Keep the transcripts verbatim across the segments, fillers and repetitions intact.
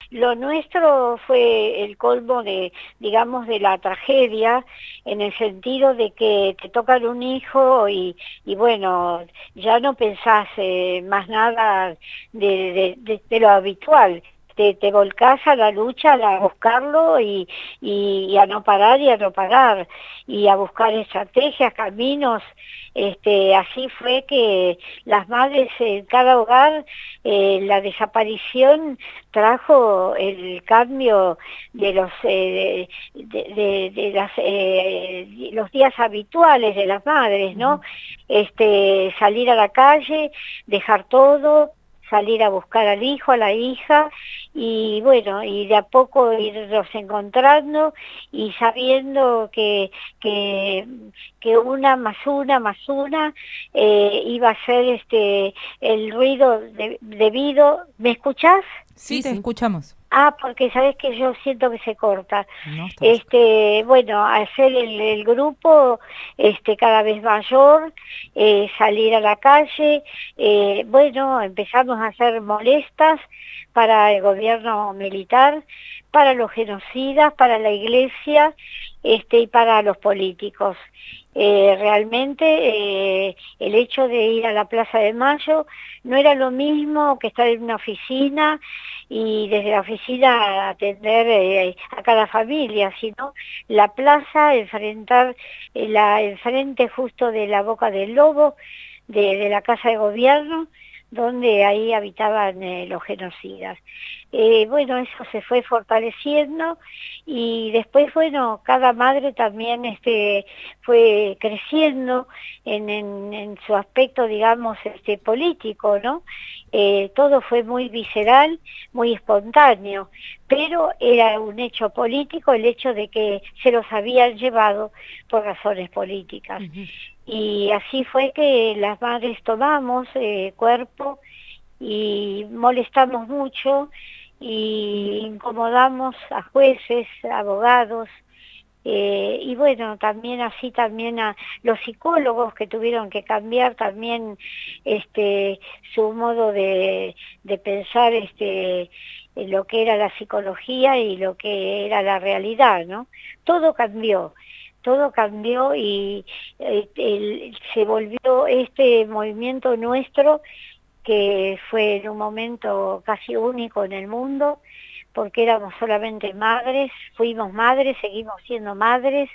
lo nuestro fue el colmo de, digamos, de la tragedia, en el sentido de que te tocan un hijo y, y bueno, ya no pensás eh, más nada de, de, de, de lo habitual. Te, te volcás a la lucha, a buscarlo y, y, y a no parar y a no parar, y a buscar estrategias, caminos. Este, así fue que las madres en cada hogar, eh, la desaparición trajo el cambio de los eh, de, de, de las, eh, los días habituales de las madres, ¿no? Este, salir a la calle, dejar todo, salir a buscar al hijo, a la hija, y bueno, y de a poco irnos encontrando y sabiendo que, que, que una más una más una eh, iba a ser este el ruido de, debido. ¿Me escuchás? Sí, Sí, te sí, escuchamos. Ah, porque sabes que yo siento que se corta. No, está perfecto. Este, bueno, hacer el, el grupo este, cada vez mayor, eh, salir a la calle, eh, bueno, empezamos a ser molestas para el gobierno militar, para los genocidas, para la iglesia, este, y para los políticos. Eh, realmente eh, el hecho de ir a la Plaza de Mayo no era lo mismo que estar en una oficina y desde la oficina atender eh, a cada familia, sino la plaza, enfrentar eh, la enfrente justo de la Boca del Lobo, de, de la Casa de Gobierno, donde ahí habitaban eh, los genocidas. Eh, bueno, eso se fue fortaleciendo y después, bueno, cada madre también este, fue creciendo en, en, en su aspecto, digamos, este, político, ¿no? Eh, todo fue muy visceral, muy espontáneo, pero era un hecho político el hecho de que se los habían llevado por razones políticas. ujú. Y así fue que las madres tomamos eh, cuerpo y molestamos mucho y incomodamos a jueces, abogados, eh, y bueno, también así también a los psicólogos que tuvieron que cambiar también este su modo de, de pensar este en lo que era la psicología y lo que era la realidad, ¿no? Todo cambió, todo cambió y eh, el- se volvió este movimiento nuestro que fue en un momento casi único en el mundo, porque éramos solamente madres, fuimos madres, seguimos siendo madres,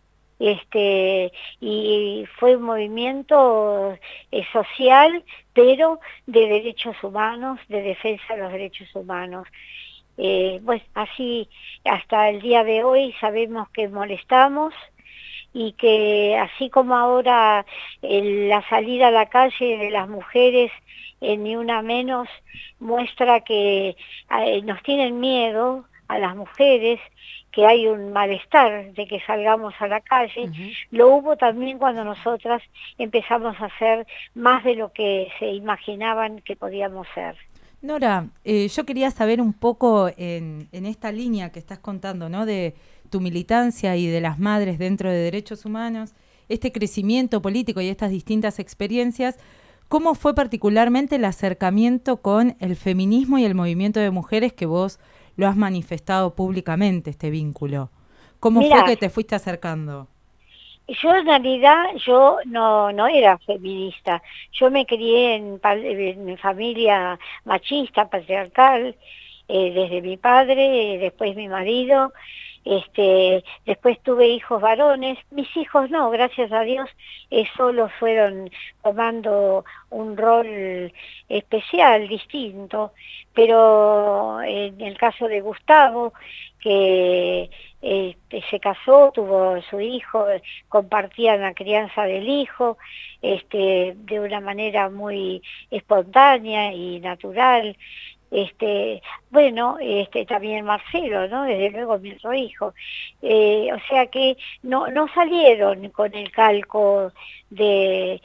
este, y fue un movimiento eh, social, pero de derechos humanos, de defensa de los derechos humanos. Eh, pues así hasta el día de hoy sabemos que molestamos y que así como ahora eh, la salida a la calle de las mujeres en Ni Una Menos muestra que eh, nos tienen miedo a las mujeres, que hay un malestar de que salgamos a la calle, Ujú. lo hubo también cuando nosotras empezamos a hacer más de lo que se imaginaban que podíamos ser. Nora, eh, yo quería saber un poco en, en esta línea que estás contando, ¿no? De tu militancia y de las madres dentro de derechos humanos, este crecimiento político y estas distintas experiencias, ¿cómo fue particularmente el acercamiento con el feminismo y el movimiento de mujeres que vos lo has manifestado públicamente, este vínculo? ¿Cómo fue Mira, que te fuiste acercando? yo en realidad yo no, no era feminista, yo me crié en, pa- en familia machista, patriarcal, eh, desde mi padre, eh, después mi marido, este, después tuve hijos varones, mis hijos no, gracias a Dios, eh, solo fueron tomando un rol especial, distinto, pero en el caso de Gustavo, que este, se casó, tuvo su hijo, compartían la crianza del hijo, este, de una manera muy espontánea y natural. Este, bueno, este, también Marcelo, ¿no? Desde luego mi otro hijo. Eh, o sea que no, no salieron con el calco de,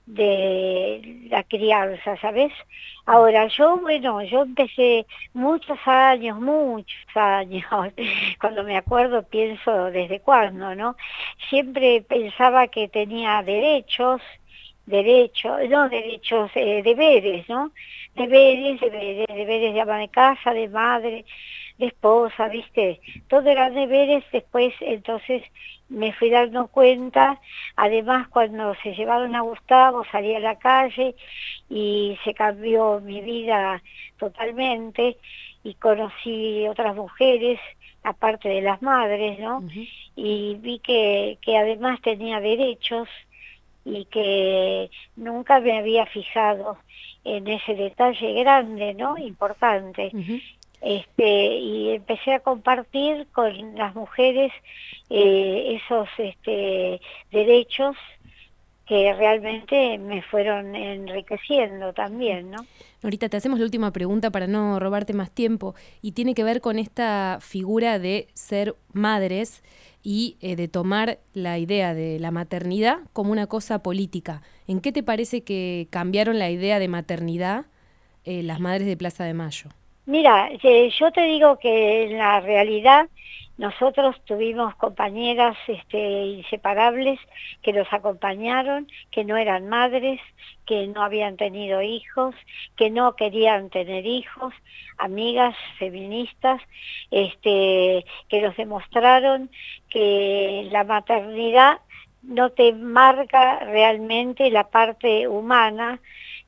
de la crianza, ¿sabes? Ahora, yo, bueno, yo empecé muchos años, muchos años, cuando me acuerdo pienso desde cuándo, ¿no? Siempre pensaba que tenía derechos, derechos, no derechos, eh, deberes, ¿no? Deberes, deberes, deberes de ama de casa, de madre, de esposa, ¿viste? Todo eran deberes, después entonces me fui dando cuenta, además cuando se llevaron a Gustavo salí a la calle y se cambió mi vida totalmente y conocí otras mujeres, aparte de las madres, ¿no? Uh-huh. Y vi que, que además tenía derechos y que nunca me había fijado en ese detalle grande, ¿no? Importante. Uh-huh. Este, y empecé a compartir con las mujeres eh, esos este, derechos que realmente me fueron enriqueciendo también, ¿no? Norita, te hacemos la última pregunta para no robarte más tiempo, y tiene que ver con esta figura de ser madres y eh, de tomar la idea de la maternidad como una cosa política. ¿En qué te parece que cambiaron la idea de maternidad eh, las madres de Plaza de Mayo? Mira, eh, yo te digo que en la realidad nosotros tuvimos compañeras este, inseparables que nos acompañaron, que no eran madres, que no habían tenido hijos, que no querían tener hijos, amigas feministas, este, que nos demostraron que la maternidad no te marca realmente la parte humana,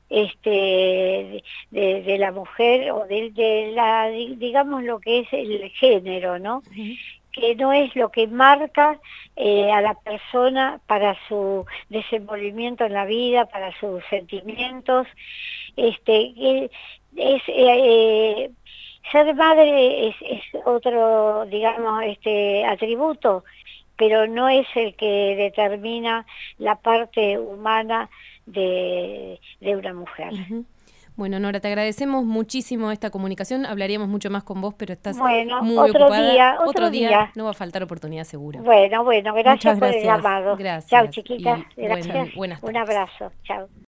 este de, de la mujer o de, de la, digamos, lo que es el género, ¿no? Uh-huh. Que no es lo que marca eh, a la persona para su desenvolvimiento en la vida, para sus sentimientos. Este es eh, ser madre es, es otro, digamos, este atributo, pero no es el que determina la parte humana de, de una mujer. Uh-huh. Bueno, Nora, te agradecemos muchísimo esta comunicación. Hablaríamos mucho más con vos, pero estás bueno, muy otro ocupada. Día, otro, otro día. día. No va a faltar oportunidad, seguro. Bueno, bueno, gracias, Muchas por gracias. el llamado. Gracias. Chao, chiquitas. Y gracias. buen, buenas tardes. Un abrazo. Chao.